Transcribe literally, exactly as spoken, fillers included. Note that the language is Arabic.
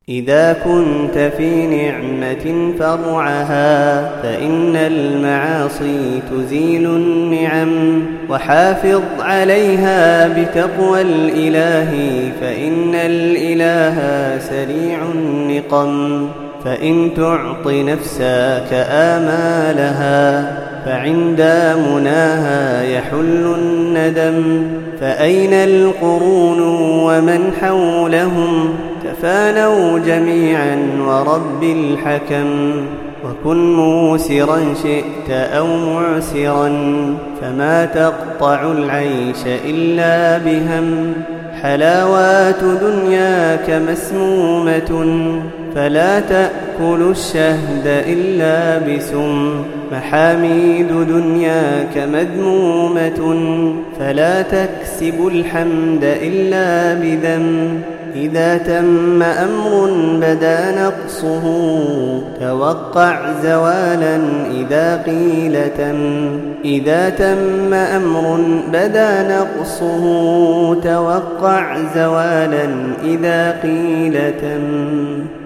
إذا كنت في نعمة فارعها، فإن المعاصي تزيل النعم. وحافظ عليها بتقوى الإله، فإن الإله سريع النقم. فإن تعط نفسك آمالها، فعند مناها يحل الندم. فأين القرون ومن حولهم؟ تفانوا جميعا ورب الحكم. وكن موسرا شئت أو معسرا، فما تقطع العيش إلا بهم. حلاوات دنياك مسمومة، فلا تأكل الشهد إلا بسم. محاميد دنياك مذمومة، فلا تكسب الحمد إلا بذم. إذا تم أمر بدا نقصه، توقع زوالا إذا قيل تم. إذا تم أمر بدا نقصه، توقع زوالا إذا قيل تم.